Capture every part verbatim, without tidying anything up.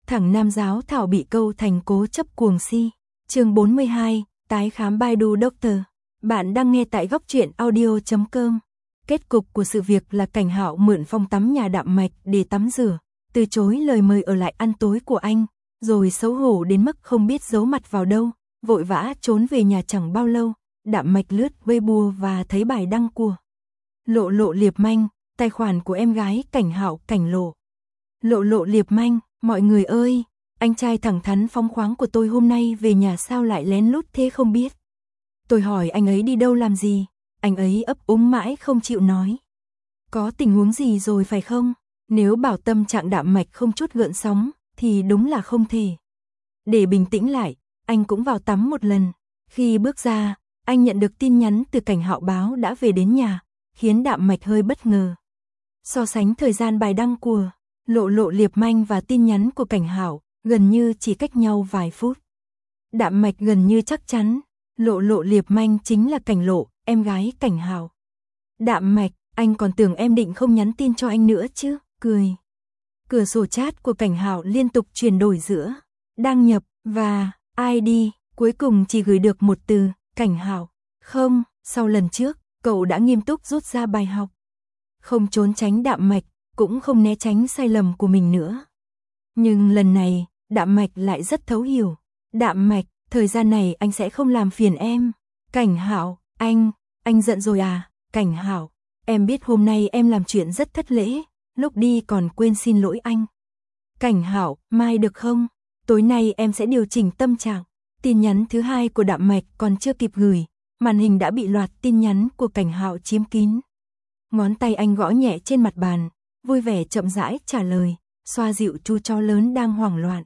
thẳng nam giáo thảo bị câu thành cố chấp cuồng si. Chương bốn mươi hai, tái khám Baidu Doctor. Bạn đang nghe tại góc truyện audio chấm com. Kết cục của sự việc là Cảnh Hạo mượn phòng tắm nhà Đạm Mạch để tắm rửa, từ chối lời mời ở lại ăn tối của anh, rồi xấu hổ đến mức không biết giấu mặt vào đâu, vội vã trốn về nhà. Chẳng bao lâu, Đạm Mạch lướt Weibo và thấy bài đăng của Lộ Lộ Liệp Manh, tài khoản của em gái Cảnh Hạo, Cảnh Lộ. Lộ Lộ Liệp Manh, mọi người ơi, anh trai thẳng thắn phóng khoáng của tôi hôm nay về nhà sao lại lén lút thế không biết. Tôi hỏi anh ấy đi đâu làm gì, anh ấy ấp úng mãi không chịu nói. Có tình huống gì rồi phải không? Nếu bảo tâm trạng Đạm Mạch không chút gợn sóng, thì đúng là không thể. Để bình tĩnh lại, anh cũng vào tắm một lần. Khi bước ra, anh nhận được tin nhắn từ Cảnh Hạo báo đã về đến nhà, khiến Đạm Mạch hơi bất ngờ. So sánh thời gian bài đăng của Lộ Lộ Liệp Manh và tin nhắn của Cảnh Hạo, gần như chỉ cách nhau vài phút. Đạm Mạch gần như chắc chắn, Lộ Lộ Liệp Manh chính là Cảnh Lộ, em gái Cảnh Hạo. Đạm Mạch, anh còn tưởng em định không nhắn tin cho anh nữa chứ, cười. Cửa sổ chat của Cảnh Hạo liên tục chuyển đổi giữa đăng nhập và i đê, cuối cùng chỉ gửi được một từ, Cảnh Hạo. Không, sau lần trước, cậu đã nghiêm túc rút ra bài học. Không trốn tránh Đạm Mạch, cũng không né tránh sai lầm của mình nữa. Nhưng lần này, Đạm Mạch lại rất thấu hiểu. Đạm Mạch, thời gian này anh sẽ không làm phiền em. Cảnh Hạo, anh, anh giận rồi à? Cảnh Hạo, em biết hôm nay em làm chuyện rất thất lễ, lúc đi còn quên xin lỗi anh. Cảnh Hạo, mai được không? Tối nay em sẽ điều chỉnh tâm trạng. Tin nhắn thứ hai của Đạm Mạch còn chưa kịp gửi, màn hình đã bị loạt tin nhắn của Cảnh Hạo chiếm kín. Ngón tay anh gõ nhẹ trên mặt bàn, vui vẻ chậm rãi trả lời, xoa dịu chú chó lớn đang hoảng loạn.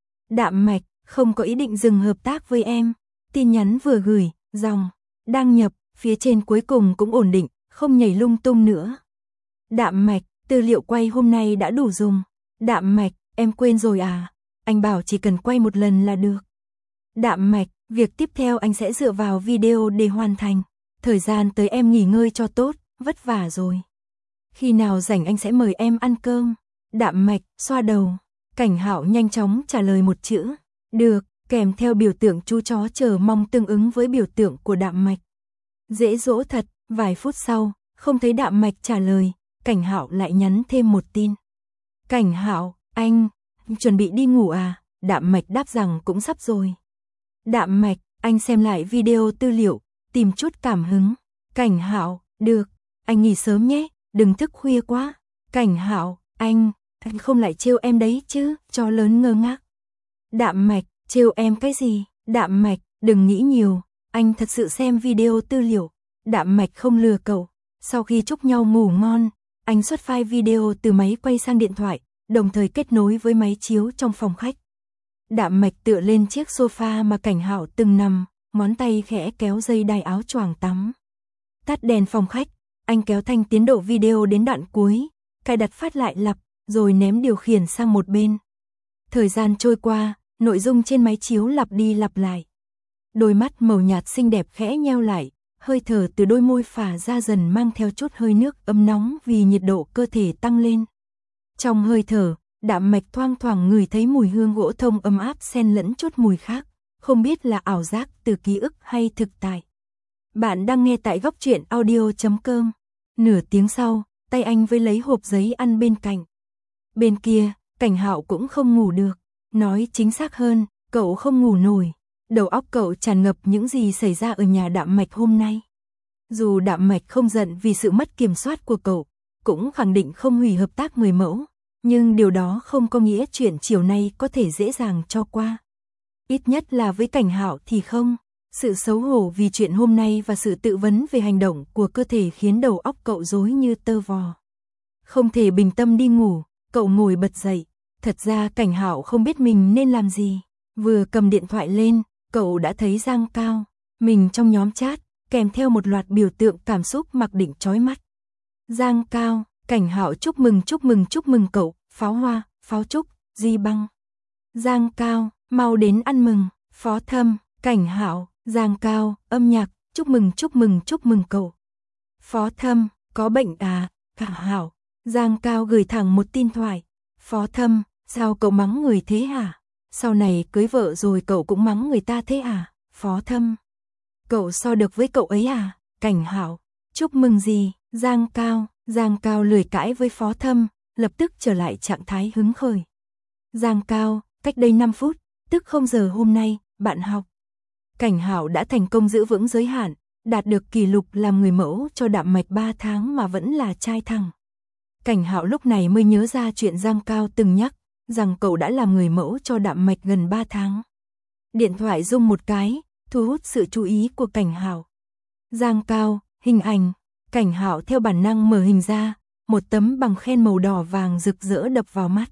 Đạm Mạch, không có ý định dừng hợp tác với em. Tin nhắn vừa gửi, dòng đăng nhập, phía trên cuối cùng cũng ổn định, không nhảy lung tung nữa. Đạm Mạch, tư liệu quay hôm nay đã đủ dùng. Đạm Mạch, em quên rồi à? Anh bảo chỉ cần quay một lần là được. Đạm Mạch, việc tiếp theo anh sẽ dựa vào video để hoàn thành. Thời gian tới em nghỉ ngơi cho tốt, vất vả rồi. Khi nào rảnh anh sẽ mời em ăn cơm. Đạm Mạch, xoa đầu. Cảnh Hạo nhanh chóng trả lời một chữ, được, kèm theo biểu tượng chú chó chờ mong tương ứng với biểu tượng của Đạm Mạch. Dễ dỗ thật, vài phút sau, không thấy Đạm Mạch trả lời, Cảnh Hạo lại nhắn thêm một tin. Cảnh Hạo, anh, chuẩn bị đi ngủ à? Đạm Mạch đáp rằng cũng sắp rồi. Đạm Mạch, anh xem lại video tư liệu, tìm chút cảm hứng. Cảnh Hạo, được, anh nghỉ sớm nhé, đừng thức khuya quá. Cảnh Hạo, anh, anh không lại trêu em đấy chứ, chó lớn ngơ ngác. Đạm Mạch, trêu em cái gì? Đạm Mạch, đừng nghĩ nhiều, anh thật sự xem video tư liệu. Đạm Mạch không lừa cậu. Sau khi chúc nhau ngủ ngon, anh xuất file video từ máy quay sang điện thoại, đồng thời kết nối với máy chiếu trong phòng khách. Đạm Mạch tựa lên chiếc sofa mà Cảnh Hạo từng nằm, ngón tay khẽ kéo dây đai áo choàng tắm. Tắt đèn phòng khách, anh kéo thanh tiến độ video đến đoạn cuối, cài đặt phát lại lặp, rồi ném điều khiển sang một bên. Thời gian trôi qua, nội dung trên máy chiếu lặp đi lặp lại. Đôi mắt màu nhạt xinh đẹp khẽ nheo lại, hơi thở từ đôi môi phả ra dần mang theo chút hơi nước ấm nóng vì nhiệt độ cơ thể tăng lên. Trong hơi thở, Đạm Mạch thoang thoảng ngửi thấy mùi hương gỗ thông ấm áp xen lẫn chút mùi khác, không biết là ảo giác từ ký ức hay thực tại. Bạn đang nghe tại góc truyện audio chấm com. Nửa tiếng sau, tay anh với lấy hộp giấy ăn bên cạnh. Bên kia, Cảnh Hạo cũng không ngủ được. Nói chính xác hơn, cậu không ngủ nổi. Đầu óc cậu tràn ngập những gì xảy ra ở nhà Đạm Mạch hôm nay. Dù Đạm Mạch không giận vì sự mất kiểm soát của cậu, cũng khẳng định không hủy hợp tác người mẫu, nhưng điều đó không có nghĩa chuyện chiều nay có thể dễ dàng cho qua. Ít nhất là với Cảnh Hạo thì không. Sự xấu hổ vì chuyện hôm nay và sự tự vấn về hành động của cơ thể khiến đầu óc cậu rối như tơ vò. Không thể bình tâm đi ngủ, cậu ngồi bật dậy. Thật ra Cảnh Hạo không biết mình nên làm gì. Vừa cầm điện thoại lên, cậu đã thấy Giang Cao, mình trong nhóm chat, kèm theo một loạt biểu tượng cảm xúc mặc định chói mắt. Giang Cao, Cảnh Hạo chúc mừng chúc mừng chúc mừng cậu, pháo hoa, pháo trúc, di băng. Giang Cao, mau đến ăn mừng, Phó Thâm, Cảnh Hạo, Giang Cao, âm nhạc, chúc mừng chúc mừng chúc mừng cậu. Phó Thâm, có bệnh à? Cảnh Hạo, Giang Cao gửi thẳng một tin thoại. Phó Thâm, Sao cậu mắng người thế hả? Sau này cưới vợ rồi cậu cũng mắng người ta thế à? Phó Thâm. Cậu so được với cậu ấy à? Cảnh Hạo. Chúc mừng gì? Giang Cao. Giang Cao lười cãi với Phó Thâm, lập tức trở lại trạng thái hứng khởi. Giang Cao, cách đây năm phút, tức không giờ hôm nay, bạn học. Cảnh Hạo đã thành công giữ vững giới hạn, đạt được kỷ lục làm người mẫu cho Đạm Mạch ba tháng mà vẫn là trai thẳng. Cảnh Hạo lúc này mới nhớ ra chuyện Giang Cao từng nhắc, rằng cậu đã làm người mẫu cho Đạm Mạch gần ba tháng. Điện thoại rung một cái, thu hút sự chú ý của Cảnh Hạo. Giang Cao, hình ảnh. Cảnh Hạo theo bản năng mở hình ra, một tấm bằng khen màu đỏ vàng rực rỡ đập vào mắt.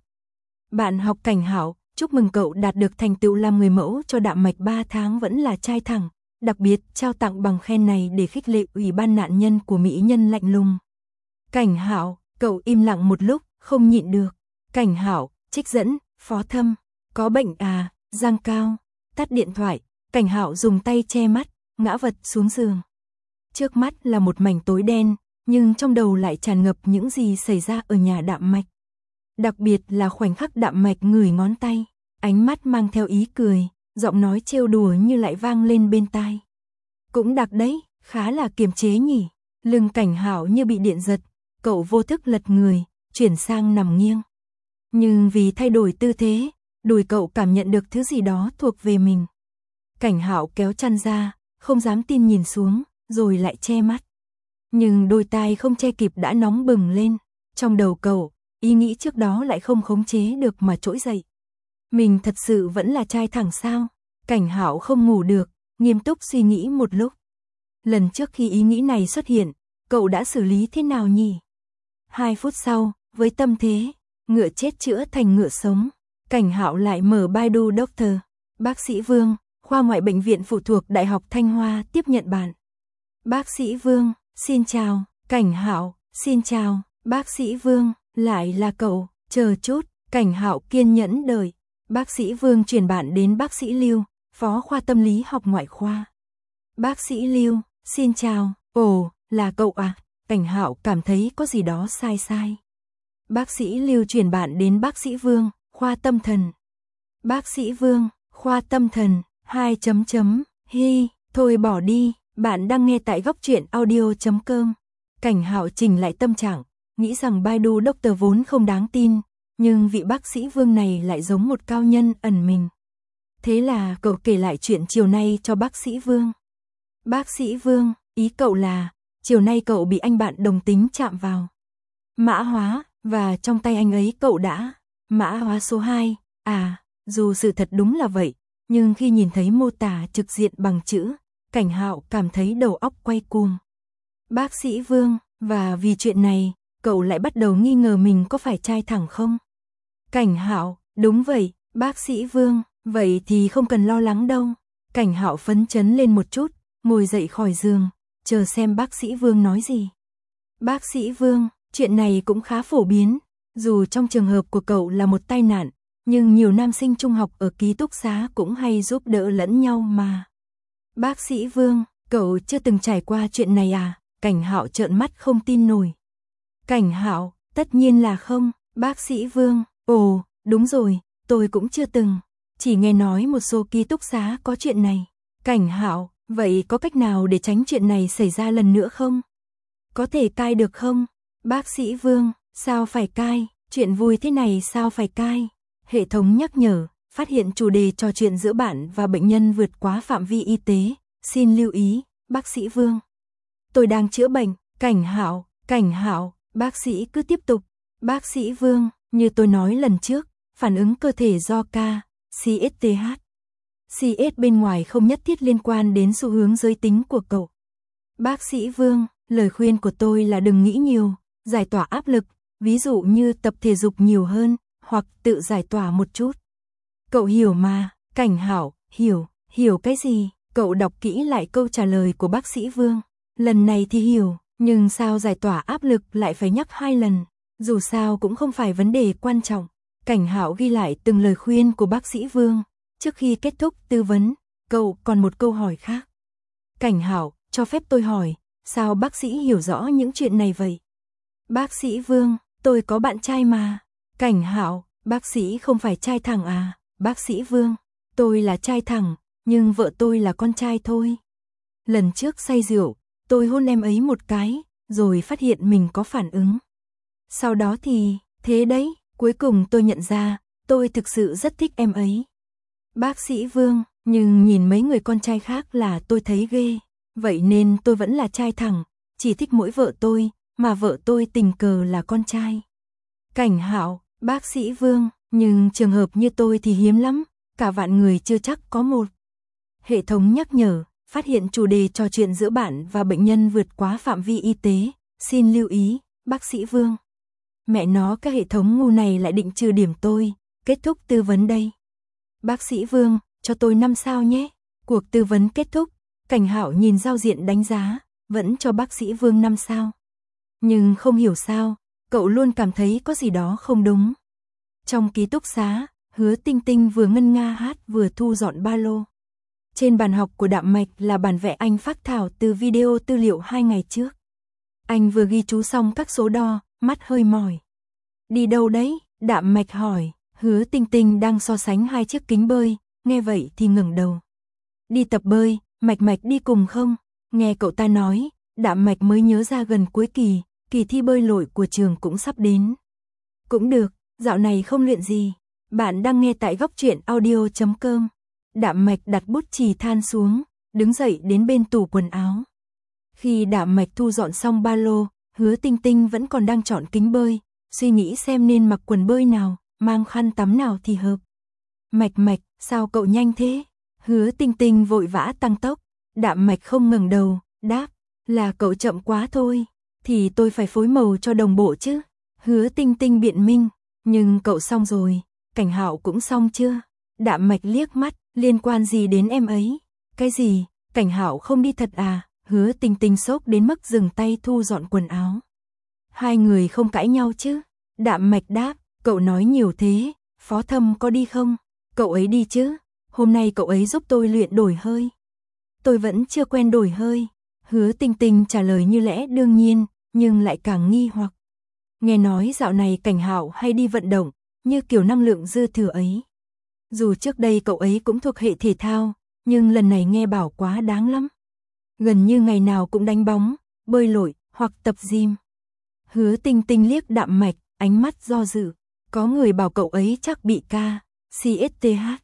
Bạn học Cảnh Hạo, chúc mừng cậu đạt được thành tựu làm người mẫu cho Đạm Mạch ba tháng vẫn là trai thẳng, đặc biệt trao tặng bằng khen này để khích lệ ủy ban nạn nhân của mỹ nhân lạnh lùng. Cảnh Hạo, cậu im lặng một lúc, không nhịn được. Cảnh Hạo, trích dẫn, Phó Thâm, có bệnh à? Giang Cao, tắt điện thoại. Cảnh Hạo dùng tay che mắt, ngã vật xuống giường. Trước mắt là một mảnh tối đen, nhưng trong đầu lại tràn ngập những gì xảy ra ở nhà Đạm Mạch. Đặc biệt là khoảnh khắc Đạm Mạch ngửi ngón tay, ánh mắt mang theo ý cười, giọng nói trêu đùa như lại vang lên bên tai. Cũng đặc đấy, khá là kiềm chế nhỉ. Lưng Cảnh Hạo như bị điện giật, cậu vô thức lật người, chuyển sang nằm nghiêng. Nhưng vì thay đổi tư thế, đùi cậu cảm nhận được thứ gì đó thuộc về mình. Cảnh Hạo kéo chăn ra, không dám tin nhìn xuống, rồi lại che mắt. Nhưng đôi tai không che kịp đã nóng bừng lên. Trong đầu cậu, ý nghĩ trước đó lại không khống chế được mà trỗi dậy. Mình thật sự vẫn là trai thẳng sao? Cảnh Hạo không ngủ được, nghiêm túc suy nghĩ một lúc. Lần trước khi ý nghĩ này xuất hiện, cậu đã xử lý thế nào nhỉ? Hai phút sau, với tâm thế, ngựa chết chữa thành ngựa sống, Cảnh Hạo lại mở Baidu Doctor. Bác sĩ Vương, khoa ngoại bệnh viện phụ thuộc Đại học Thanh Hoa tiếp nhận bạn. Bác sĩ Vương, xin chào. Cảnh Hạo, xin chào. Bác sĩ Vương, lại là cậu, chờ chút. Cảnh Hạo kiên nhẫn đợi. Bác sĩ Vương chuyển bạn đến bác sĩ Lưu, phó khoa tâm lý học ngoại khoa. Bác sĩ Lưu, xin chào. Ồ, là cậu à? Cảnh Hạo cảm thấy có gì đó sai sai. Bác sĩ Lưu chuyển bạn đến bác sĩ Vương, khoa tâm thần. Bác sĩ Vương, khoa tâm thần, hai chấm chấm, hi, thôi bỏ đi, bạn đang nghe tại góc truyện audio chấm com. Cảnh Hạo chỉnh lại tâm trạng, nghĩ rằng Baidu Doctor vốn không đáng tin, nhưng vị bác sĩ Vương này lại giống một cao nhân ẩn mình. Thế là cậu kể lại chuyện chiều nay cho bác sĩ Vương. Bác sĩ Vương, ý cậu là, chiều nay cậu bị anh bạn đồng tính chạm vào. Mã hóa, và trong tay anh ấy cậu đã, mã hóa số hai, à, dù sự thật đúng là vậy, nhưng khi nhìn thấy mô tả trực diện bằng chữ, Cảnh Hạo cảm thấy đầu óc quay cuồng. Bác sĩ Vương, và vì chuyện này, cậu lại bắt đầu nghi ngờ mình có phải trai thẳng không? Cảnh Hạo, đúng vậy, bác sĩ Vương, vậy thì không cần lo lắng đâu. Cảnh Hạo phấn chấn lên một chút, ngồi dậy khỏi giường, chờ xem bác sĩ Vương nói gì. Bác sĩ Vương, chuyện này cũng khá phổ biến, dù trong trường hợp của cậu là một tai nạn, nhưng nhiều nam sinh trung học ở ký túc xá cũng hay giúp đỡ lẫn nhau mà. Bác sĩ Vương, cậu chưa từng trải qua chuyện này à? Cảnh Hạo trợn mắt không tin nổi. Cảnh Hạo, tất nhiên là không. Bác sĩ Vương, ồ, đúng rồi, tôi cũng chưa từng, chỉ nghe nói một số ký túc xá có chuyện này. Cảnh Hạo, vậy có cách nào để tránh chuyện này xảy ra lần nữa không? Có thể cai được không? Bác sĩ Vương, sao phải cai? Chuyện vui thế này sao phải cai? Hệ thống nhắc nhở, phát hiện chủ đề trò chuyện giữa bạn và bệnh nhân vượt quá phạm vi y tế. Xin lưu ý, bác sĩ Vương. Tôi đang chữa bệnh. Cảnh Hạo, Cảnh Hạo, bác sĩ cứ tiếp tục. Bác sĩ Vương, như tôi nói lần trước, phản ứng cơ thể do K, xê ét tê hát. xê ét bên ngoài không nhất thiết liên quan đến xu hướng giới tính của cậu. Bác sĩ Vương, lời khuyên của tôi là đừng nghĩ nhiều, giải tỏa áp lực, ví dụ như tập thể dục nhiều hơn, hoặc tự giải tỏa một chút. Cậu hiểu mà. Cảnh Hạo, hiểu, hiểu cái gì? Cậu đọc kỹ lại câu trả lời của bác sĩ Vương. Lần này thì hiểu, nhưng sao giải tỏa áp lực lại phải nhắc hai lần? Dù sao cũng không phải vấn đề quan trọng. Cảnh Hạo ghi lại từng lời khuyên của bác sĩ Vương. Trước khi kết thúc tư vấn, cậu còn một câu hỏi khác. Cảnh Hạo, cho phép tôi hỏi, sao bác sĩ hiểu rõ những chuyện này vậy? Bác sĩ Vương, tôi có bạn trai mà. Cảnh Hạo, Bác sĩ không phải trai thẳng à? Bác sĩ Vương, tôi là trai thẳng, nhưng vợ tôi là con trai thôi. Lần trước say rượu, tôi hôn em ấy một cái, rồi phát hiện mình có phản ứng. Sau đó thì, thế đấy, cuối cùng tôi nhận ra, tôi thực sự rất thích em ấy. Bác sĩ Vương, nhưng nhìn mấy người con trai khác là tôi thấy ghê, vậy nên tôi vẫn là trai thẳng, chỉ thích mỗi vợ tôi, mà vợ tôi tình cờ là con trai. Cảnh Hạo, bác sĩ Vương, nhưng trường hợp như tôi thì hiếm lắm, cả vạn người chưa chắc có một. Hệ thống nhắc nhở, phát hiện chủ đề trò chuyện giữa bạn và bệnh nhân vượt quá phạm vi y tế, xin lưu ý, bác sĩ Vương. Mẹ nó, các hệ thống ngu này lại định trừ điểm tôi, kết thúc tư vấn đây. Bác sĩ Vương, cho tôi năm sao nhé. Cuộc tư vấn kết thúc, Cảnh Hạo nhìn giao diện đánh giá, vẫn cho bác sĩ Vương năm sao. Nhưng không hiểu sao, cậu luôn cảm thấy có gì đó không đúng. Trong ký túc xá, Hứa Tinh Tinh vừa ngân nga hát vừa thu dọn ba lô. Trên bàn học của Đạm Mạch là bản vẽ anh phác thảo từ video tư liệu hai ngày trước. Anh vừa ghi chú xong các số đo, mắt hơi mỏi. Đi đâu đấy? Đạm Mạch hỏi. Hứa Tinh Tinh đang so sánh hai chiếc kính bơi, nghe vậy thì ngẩng đầu. Đi tập bơi, Mạch Mạch đi cùng không? Nghe cậu ta nói, Đạm Mạch mới nhớ ra gần cuối kỳ, kỳ thi bơi lội của trường cũng sắp đến. Cũng được, dạo này không luyện gì. Bạn đang nghe tại góc truyện audio chấm com. Đạm Mạch đặt bút chì than xuống, đứng dậy đến bên tủ quần áo. Khi Đạm Mạch thu dọn xong ba lô, Hứa Tinh Tinh vẫn còn đang chọn kính bơi, suy nghĩ xem nên mặc quần bơi nào, mang khăn tắm nào thì hợp. Mạch Mạch, sao cậu nhanh thế? Hứa Tinh Tinh vội vã tăng tốc. Đạm Mạch không ngẩng đầu, đáp, là cậu chậm quá thôi, thì tôi phải phối màu cho đồng bộ chứ. Hứa Tinh Tinh biện minh, nhưng cậu xong rồi, Cảnh Hạo cũng xong chưa? Đạm Mạch liếc mắt, liên quan gì đến em ấy? Cái gì? Cảnh Hạo không đi thật à? Hứa Tinh Tinh sốc đến mức dừng tay thu dọn quần áo. Hai người không cãi nhau chứ? Đạm Mạch đáp, cậu nói nhiều thế, Phó Thâm có đi không? Cậu ấy đi chứ, hôm nay cậu ấy giúp tôi luyện đổi hơi. Tôi vẫn chưa quen đổi hơi. Hứa Tinh Tinh trả lời như lẽ đương nhiên, nhưng lại càng nghi hoặc. Nghe nói dạo này Cảnh Hạo hay đi vận động, như kiểu năng lượng dư thừa ấy. Dù trước đây cậu ấy cũng thuộc hệ thể thao, nhưng lần này nghe bảo quá đáng lắm. Gần như ngày nào cũng đánh bóng, bơi lội, hoặc tập gym. Hứa Tinh Tinh liếc Đạm Mạch, ánh mắt do dự. Có người bảo cậu ấy chắc bị ca, xê ét tê hát.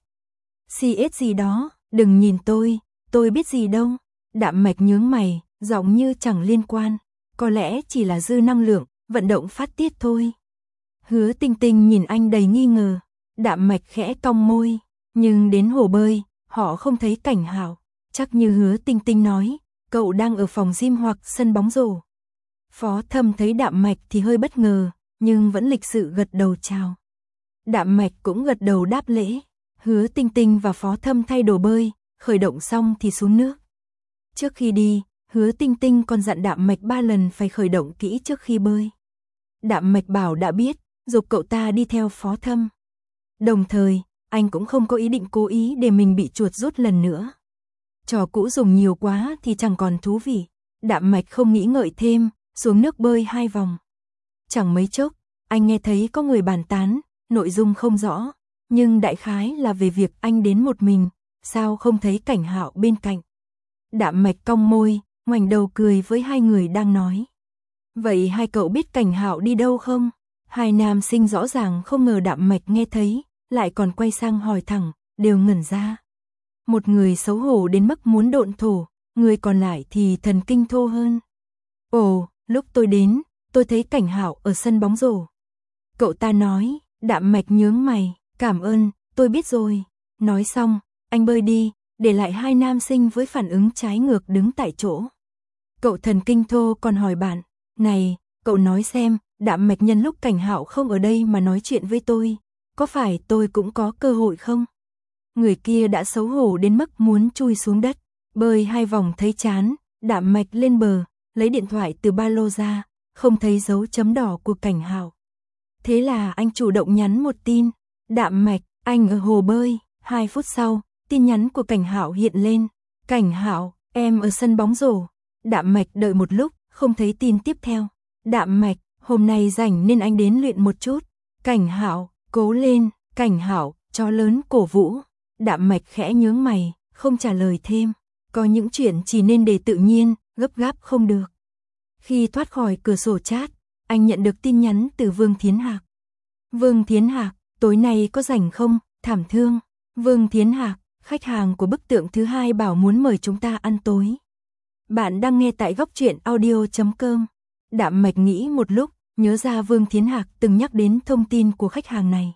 xê ét gì đó, đừng nhìn tôi, tôi biết gì đâu. Đạm Mạch nhướng mày, giọng như chẳng liên quan. Có lẽ chỉ là dư năng lượng, vận động phát tiết thôi. Hứa Tinh Tinh nhìn anh đầy nghi ngờ. Đạm Mạch khẽ cong môi, nhưng đến hồ bơi, họ không thấy Cảnh Hạo. Chắc như Hứa Tinh Tinh nói, cậu đang ở phòng gym hoặc sân bóng rổ. Phó Thâm thấy Đạm Mạch thì hơi bất ngờ, nhưng vẫn lịch sự gật đầu chào. Đạm Mạch cũng gật đầu đáp lễ. Hứa Tinh Tinh và Phó Thâm thay đồ bơi, khởi động xong thì xuống nước. Trước khi đi, Hứa Tinh Tinh còn dặn Đạm Mạch ba lần phải khởi động kỹ trước khi bơi. Đạm Mạch bảo đã biết, giục cậu ta đi theo Phó Thâm. Đồng thời, anh cũng không có ý định cố ý để mình bị chuột rút lần nữa. Trò cũ dùng nhiều quá thì chẳng còn thú vị. Đạm Mạch không nghĩ ngợi thêm, xuống nước bơi hai vòng. Chẳng mấy chốc, anh nghe thấy có người bàn tán, nội dung không rõ, nhưng đại khái là về việc anh đến một mình, sao không thấy Cảnh Hạo bên cạnh. Đạm Mạch cong môi, ngoảnh đầu cười với hai người đang nói. Vậy hai cậu biết Cảnh Hạo đi đâu không? Hai nam sinh rõ ràng không ngờ Đạm Mạch nghe thấy, lại còn quay sang hỏi thẳng, đều ngẩn ra. Một người xấu hổ đến mức muốn độn thổ, người còn lại thì thần kinh thô hơn. Ồ, lúc tôi đến, tôi thấy Cảnh Hạo ở sân bóng rổ. Cậu ta nói. Đạm Mạch nhướng mày, cảm ơn, tôi biết rồi. Nói xong, anh bơi đi, để lại hai nam sinh với phản ứng trái ngược đứng tại chỗ. Cậu thần kinh thô còn hỏi bạn, này, cậu nói xem, Đạm Mạch nhân lúc Cảnh Hạo không ở đây mà nói chuyện với tôi, có phải tôi cũng có cơ hội không? Người kia đã xấu hổ đến mức muốn chui xuống đất, bơi hai vòng thấy chán, Đạm Mạch lên bờ, lấy điện thoại từ ba lô ra, không thấy dấu chấm đỏ của Cảnh Hạo. Thế là anh chủ động nhắn một tin, Đạm Mạch, anh ở hồ bơi. Hai phút sau, tin nhắn của Cảnh Hạo hiện lên, Cảnh Hạo, em ở sân bóng rổ. Đạm Mạch đợi một lúc, không thấy tin tiếp theo. Đạm Mạch, hôm nay rảnh nên anh đến luyện một chút. Cảnh Hạo, Cố lên, Cảnh Hạo, chó lớn cổ vũ. Đạm Mạch khẽ nhướng mày, không trả lời thêm. Có những chuyện chỉ nên để tự nhiên, gấp gáp không được. Khi thoát khỏi cửa sổ chat, anh nhận được tin nhắn từ Vương Thiến Hạc. Vương Thiến Hạc, tối nay có rảnh không? Thảm thương. Vương Thiến Hạc, khách hàng của bức tượng thứ hai bảo muốn mời chúng ta ăn tối. Bạn đang nghe tại góc truyện audio chấm com. Đạm Mạch nghĩ một lúc, nhớ ra Vương Thiến Hạc từng nhắc đến thông tin của khách hàng này.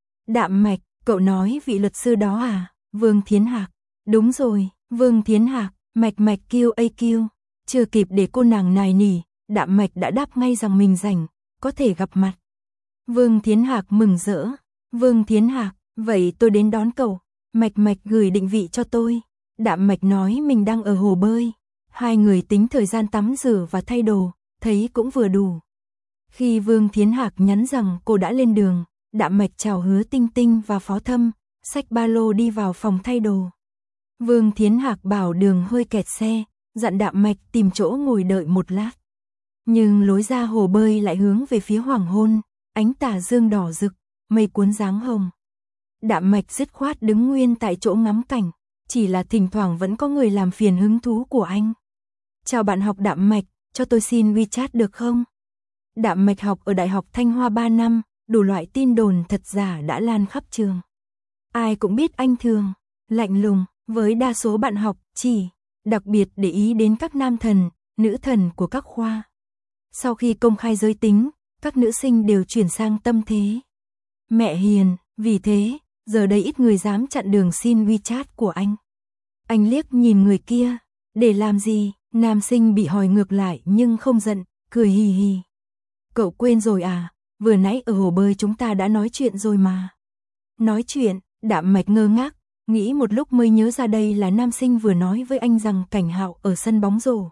Đạm Mạch, cậu nói vị luật sư đó à? Vương Thiến Hạc, đúng rồi. Vương Thiến Hạc, Mạch Mạch kêu a kêu. Chưa kịp để cô nàng nài nỉ, Đạm Mạch đã đáp ngay rằng mình rảnh, có thể gặp mặt. Vương Thiến Hạc mừng rỡ. Vương Thiến Hạc, vậy tôi đến đón cậu. Mạch Mạch gửi định vị cho tôi. Đạm Mạch nói mình đang ở hồ bơi. Hai người tính thời gian tắm rửa và thay đồ, thấy cũng vừa đủ. Khi Vương Thiến Hạc nhắn rằng cô đã lên đường, Đạm Mạch chào Hứa Tinh Tinh và Phó Thâm, xách ba lô đi vào phòng thay đồ. Vương Thiến Hạc bảo đường hơi kẹt xe, dặn Đạm Mạch tìm chỗ ngồi đợi một lát. Nhưng lối ra hồ bơi lại hướng về phía hoàng hôn, ánh tà dương đỏ rực, mây cuốn dáng hồng. Đạm Mạch dứt khoát đứng nguyên tại chỗ ngắm cảnh, chỉ là thỉnh thoảng vẫn có người làm phiền hứng thú của anh. Chào bạn học Đạm Mạch, cho tôi xin WeChat được không? Đạm Mạch học ở Đại học Thanh Hoa ba năm, đủ loại tin đồn thật giả đã lan khắp trường. Ai cũng biết anh thường, lạnh lùng, với đa số bạn học, chỉ đặc biệt để ý đến các nam thần, nữ thần của các khoa. Sau khi công khai giới tính, các nữ sinh đều chuyển sang tâm thế mẹ hiền, vì thế, giờ đây ít người dám chặn đường xin WeChat của anh. Anh liếc nhìn người kia, để làm gì? Nam sinh bị hỏi ngược lại nhưng không giận, cười hì hì. Cậu quên rồi à, vừa nãy ở hồ bơi chúng ta đã nói chuyện rồi mà. Nói chuyện, Đạm Mạch ngơ ngác, nghĩ một lúc mới nhớ ra đây là nam sinh vừa nói với anh rằng Cảnh Hạo ở sân bóng rổ.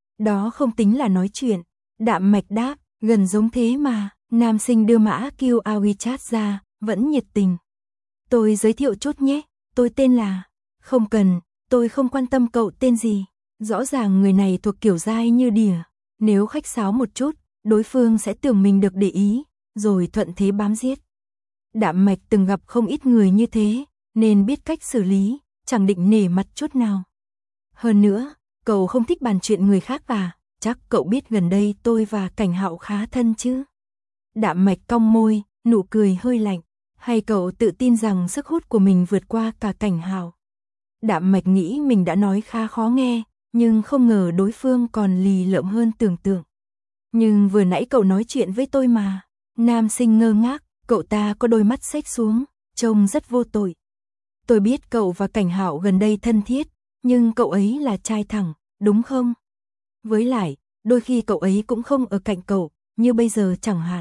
Đó không tính là nói chuyện, Đạm Mạch đáp, gần giống thế mà. Nam sinh đưa mã quy rờ WeChat ra, vẫn nhiệt tình. Tôi giới thiệu chút nhé, tôi tên là... Không cần, tôi không quan tâm cậu tên gì. Rõ ràng người này thuộc kiểu dai như đỉa. Nếu khách sáo một chút, đối phương sẽ tưởng mình được để ý, rồi thuận thế bám giết. Đạm Mạch từng gặp không ít người như thế, nên biết cách xử lý, chẳng định nể mặt chút nào. Hơn nữa, cậu không thích bàn chuyện người khác à? Chắc cậu biết gần đây tôi và Cảnh Hạo khá thân chứ? Đạm Mạch cong môi, nụ cười hơi lạnh. Hay cậu tự tin rằng sức hút của mình vượt qua cả Cảnh Hạo? Đạm Mạch nghĩ mình đã nói khá khó nghe, nhưng không ngờ đối phương còn lì lợm hơn tưởng tượng. Nhưng vừa nãy cậu nói chuyện với tôi mà. Nam sinh ngơ ngác, cậu ta có đôi mắt xếch xuống, trông rất vô tội. Tôi biết cậu và Cảnh Hạo gần đây thân thiết, nhưng cậu ấy là trai thẳng, đúng không? Với lại, đôi khi cậu ấy cũng không ở cạnh cậu, như bây giờ chẳng hạn.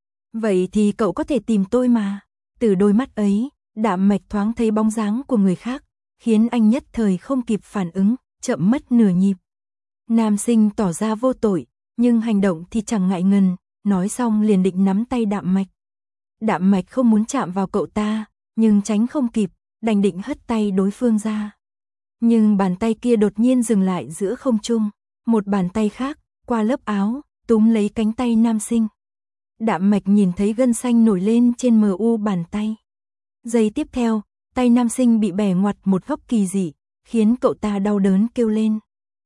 Vậy thì cậu có thể tìm tôi mà. Từ đôi mắt ấy, Đạm Mạch thoáng thấy bóng dáng của người khác, khiến anh nhất thời không kịp phản ứng, chậm mất nửa nhịp. Nam sinh tỏ ra vô tội, nhưng hành động thì chẳng ngại ngần, nói xong liền định nắm tay Đạm Mạch. Đạm Mạch không muốn chạm vào cậu ta, nhưng tránh không kịp, đành định hất tay đối phương ra. Nhưng bàn tay kia đột nhiên dừng lại giữa không trung, một bàn tay khác, qua lớp áo, túm lấy cánh tay nam sinh. Đạm Mạch nhìn thấy gân xanh nổi lên trên mờ u bàn tay. Giây tiếp theo, tay nam sinh bị bẻ ngoặt một góc kỳ dị, khiến cậu ta đau đớn kêu lên.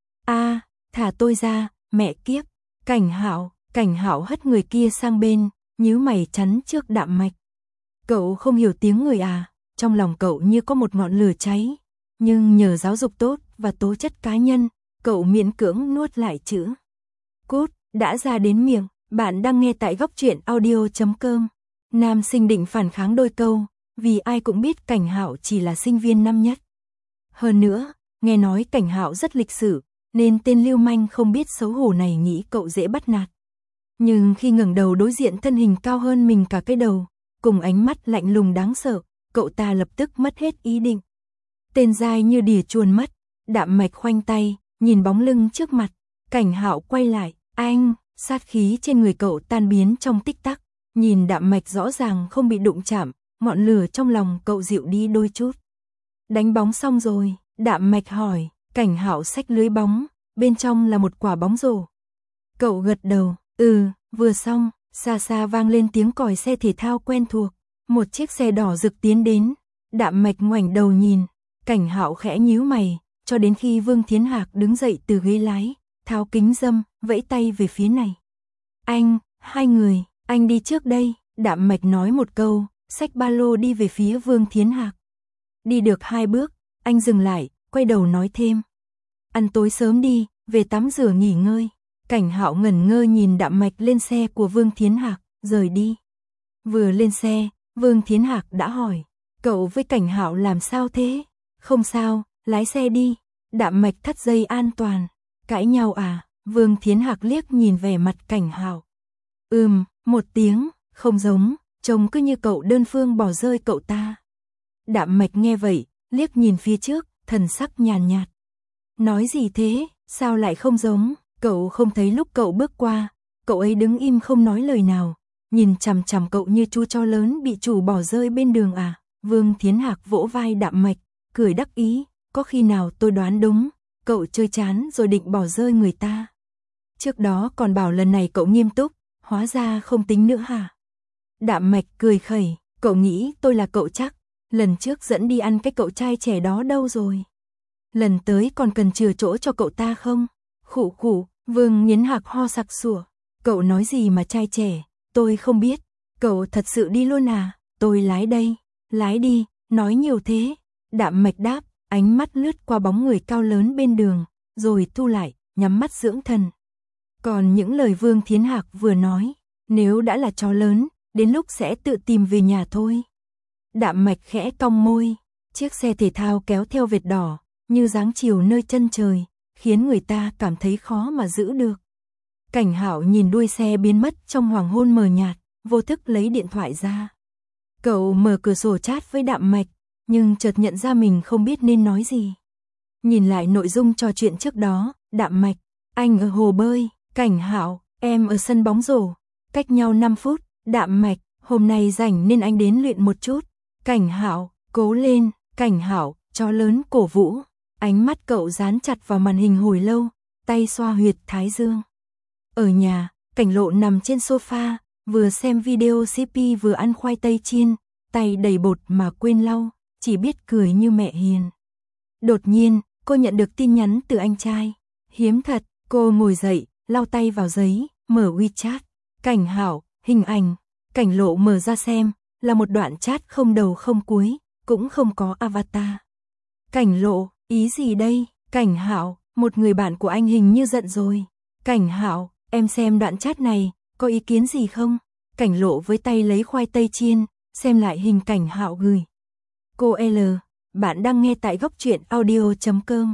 A, thả tôi ra, mẹ kiếp. Cảnh Hạo, Cảnh Hạo hất người kia sang bên, nhíu mày chắn trước Đạm Mạch. Cậu không hiểu tiếng người à? Trong lòng cậu như có một ngọn lửa cháy, nhưng nhờ giáo dục tốt và tố chất cá nhân, cậu miễn cưỡng nuốt lại chữ cút đã ra đến miệng. Bạn đang nghe tại góc truyện audio chấm com. Nam sinh định phản kháng đôi câu, vì ai cũng biết Cảnh Hạo chỉ là sinh viên năm nhất. Hơn nữa, nghe nói Cảnh Hạo rất lịch sự, nên tên lưu manh không biết xấu hổ này nghĩ cậu dễ bắt nạt. Nhưng khi ngẩng đầu đối diện thân hình cao hơn mình cả cái đầu, cùng ánh mắt lạnh lùng đáng sợ, cậu ta lập tức mất hết ý định. Tên dai như đỉa chuồn mất, Đạm Mạch khoanh tay, nhìn bóng lưng trước mặt. Cảnh Hạo quay lại, anh, sát khí trên người cậu tan biến trong tích tắc. Nhìn Đạm Mạch rõ ràng không bị đụng chạm, ngọn lửa trong lòng cậu dịu đi đôi chút. Đánh bóng xong rồi, Đạm Mạch hỏi. Cảnh Hạo xách lưới bóng, bên trong là một quả bóng rổ. Cậu gật đầu, ừ, vừa xong, xa xa vang lên tiếng còi xe thể thao quen thuộc. Một chiếc xe đỏ rực tiến đến, Đạm Mạch ngoảnh đầu nhìn, Cảnh Hạo khẽ nhíu mày, cho đến khi Vương Thiến Hạc đứng dậy từ ghế lái, tháo kính râm, vẫy tay về phía này. Anh, hai người, anh đi trước đây, Đạm Mạch nói một câu, xách ba lô đi về phía Vương Thiến Hạc. Đi được hai bước, anh dừng lại, quay đầu nói thêm. Ăn tối sớm đi, về tắm rửa nghỉ ngơi. Cảnh Hạo ngẩn ngơ nhìn Đạm Mạch lên xe của Vương Thiến Hạc, rời đi. Vừa lên xe, Vương Thiến Hạc đã hỏi, cậu với Cảnh Hạo làm sao thế? Không sao, lái xe đi. Đạm Mạch thắt dây an toàn. Cãi nhau à? Vương Thiến Hạc liếc nhìn vẻ mặt Cảnh Hạo. Ừm, một tiếng, không giống, trông cứ như cậu đơn phương bỏ rơi cậu ta. Đạm Mạch nghe vậy, liếc nhìn phía trước, thần sắc nhàn nhạt. Nói gì thế, sao lại không giống? Cậu không thấy lúc cậu bước qua, cậu ấy đứng im không nói lời nào, nhìn chằm chằm cậu như chú chó lớn bị chủ bỏ rơi bên đường à? Vương Thiến Hạc vỗ vai Đạm Mạch, cười đắc ý, có khi nào tôi đoán đúng, cậu chơi chán rồi định bỏ rơi người ta. Trước đó còn bảo lần này cậu nghiêm túc, hóa ra không tính nữa hả? Đạm Mạch cười khẩy, cậu nghĩ tôi là cậu chắc, lần trước dẫn đi ăn cái cậu trai trẻ đó đâu rồi? Lần tới còn cần chừa chỗ cho cậu ta không? Khụ khụ, Vương Thiến Hạc ho sặc sủa, cậu nói gì mà trai trẻ, tôi không biết, cậu thật sự đi luôn à? Tôi lái đây, lái đi, nói nhiều thế. Đạm Mạch đáp, ánh mắt lướt qua bóng người cao lớn bên đường, rồi thu lại, nhắm mắt dưỡng thần. Còn những lời Vương Thiến Hạc vừa nói, nếu đã là chó lớn, đến lúc sẽ tự tìm về nhà thôi. Đạm Mạch khẽ cong môi, chiếc xe thể thao kéo theo vệt đỏ, như dáng chiều nơi chân trời, khiến người ta cảm thấy khó mà giữ được. Cảnh Hạo nhìn đuôi xe biến mất trong hoàng hôn mờ nhạt, vô thức lấy điện thoại ra. Cậu mở cửa sổ chat với Đạm Mạch, nhưng chợt nhận ra mình không biết nên nói gì. Nhìn lại nội dung trò chuyện trước đó, Đạm Mạch, anh ở hồ bơi, Cảnh Hạo, em ở sân bóng rổ, cách nhau năm phút, Đạm Mạch, hôm nay rảnh nên anh đến luyện một chút. Cảnh Hạo, cố lên, Cảnh Hạo, chó lớn cổ vũ. Ánh mắt cậu dán chặt vào màn hình hồi lâu, tay xoa huyệt thái dương. Ở nhà, Cảnh Lộ nằm trên sofa, vừa xem video xê pê vừa ăn khoai tây chiên, tay đầy bột mà quên lau, chỉ biết cười như mẹ hiền. Đột nhiên, cô nhận được tin nhắn từ anh trai. Hiếm thật, cô ngồi dậy, lau tay vào giấy, mở WeChat. Cảnh Hạo, hình ảnh. Cảnh Lộ mở ra xem, là một đoạn chat không đầu không cuối, cũng không có avatar. Cảnh Lộ, ý gì đây? Cảnh Hạo, một người bạn của anh hình như giận rồi. Cảnh Hạo, em xem đoạn chat này, có ý kiến gì không? Cảnh Lộ với tay lấy khoai tây chiên, xem lại hình Cảnh Hạo gửi. Cô L, bạn đang nghe tại góc truyện audio chấm com.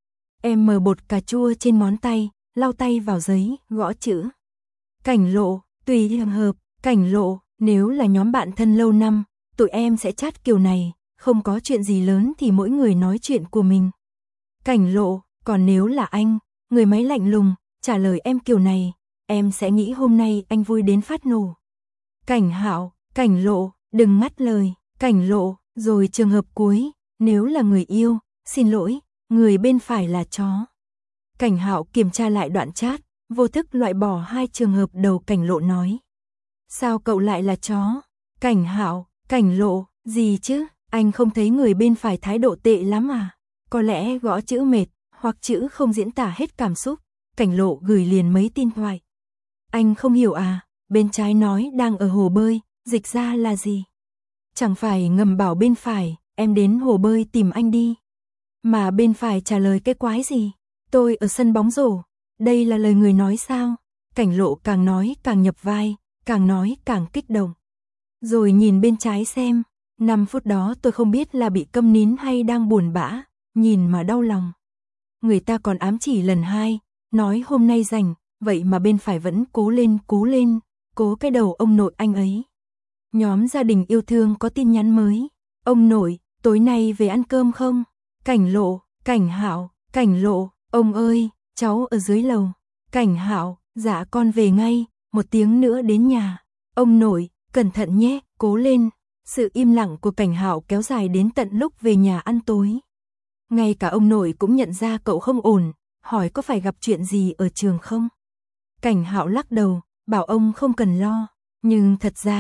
Em mở bột cà chua trên ngón tay, lau tay vào giấy, gõ chữ. Cảnh Lộ, tùy trường hợp. Cảnh Lộ, nếu là nhóm bạn thân lâu năm, tụi em sẽ chat kiểu này, không có chuyện gì lớn thì mỗi người nói chuyện của mình. Cảnh Lộ, còn nếu là anh, người máy lạnh lùng, trả lời em kiểu này, em sẽ nghĩ hôm nay anh vui đến phát nổ. Cảnh Hạo, Cảnh Lộ, đừng ngắt lời. Cảnh Lộ, rồi trường hợp cuối, nếu là người yêu, xin lỗi, người bên phải là chó. Cảnh Hạo kiểm tra lại đoạn chat, vô thức loại bỏ hai trường hợp đầu. Cảnh Lộ nói. Sao cậu lại là chó? Cảnh Hạo, Cảnh Lộ, gì chứ, anh không thấy người bên phải thái độ tệ lắm à? Có lẽ gõ chữ mệt, hoặc chữ không diễn tả hết cảm xúc. Cảnh Lộ gửi liền mấy tin thoại. Anh không hiểu à, bên trái nói đang ở hồ bơi, dịch ra là gì? Chẳng phải ngầm bảo bên phải, em đến hồ bơi tìm anh đi. Mà bên phải trả lời cái quái gì? Tôi ở sân bóng rổ, đây là lời người nói sao? Cảnh Lộ càng nói càng nhập vai, càng nói càng kích động. Rồi nhìn bên trái xem, năm phút đó tôi không biết là bị câm nín hay đang buồn bã, nhìn mà đau lòng. Người ta còn ám chỉ lần hai, nói hôm nay rảnh, vậy mà bên phải vẫn cố lên cố lên, cố cái đầu ông nội anh ấy. Nhóm gia đình yêu thương có tin nhắn mới. Ông nội, tối nay về ăn cơm không? Cảnh Lộ, Cảnh Hạo, Cảnh Lộ, ông ơi, cháu ở dưới lầu. Cảnh Hạo, dạ con về ngay, một tiếng nữa đến nhà. Ông nội, cẩn thận nhé, cố lên. Sự im lặng của Cảnh Hạo kéo dài đến tận lúc về nhà ăn tối. Ngay cả ông nội cũng nhận ra cậu không ổn, hỏi có phải gặp chuyện gì ở trường không? Cảnh Hạo lắc đầu, bảo ông không cần lo, nhưng thật ra,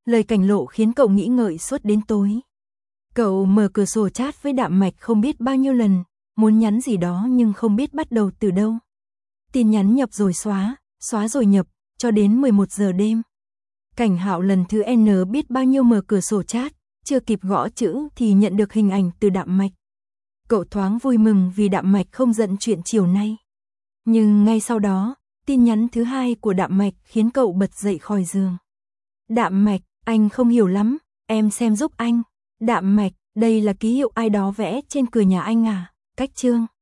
Lời Cảnh lộ khiến cậu nghĩ ngợi suốt đến tối. Cậu mở cửa sổ chat với Đạm Mạch không biết bao nhiêu lần, muốn nhắn gì đó nhưng không biết bắt đầu từ đâu. Tin nhắn nhập rồi xóa, xóa rồi nhập, cho đến mười một giờ đêm. Cảnh Hạo lần thứ N biết bao nhiêu mở cửa sổ chat, chưa kịp gõ chữ thì nhận được hình ảnh từ Đạm Mạch. Cậu thoáng vui mừng vì Đạm Mạch không giận chuyện chiều nay. Nhưng ngay sau đó, tin nhắn thứ hai của Đạm Mạch khiến cậu bật dậy khỏi giường. Đạm Mạch, anh không hiểu lắm, em xem giúp anh. Đạm Mạch, đây là ký hiệu ai đó vẽ trên cửa nhà anh à? Cách chương.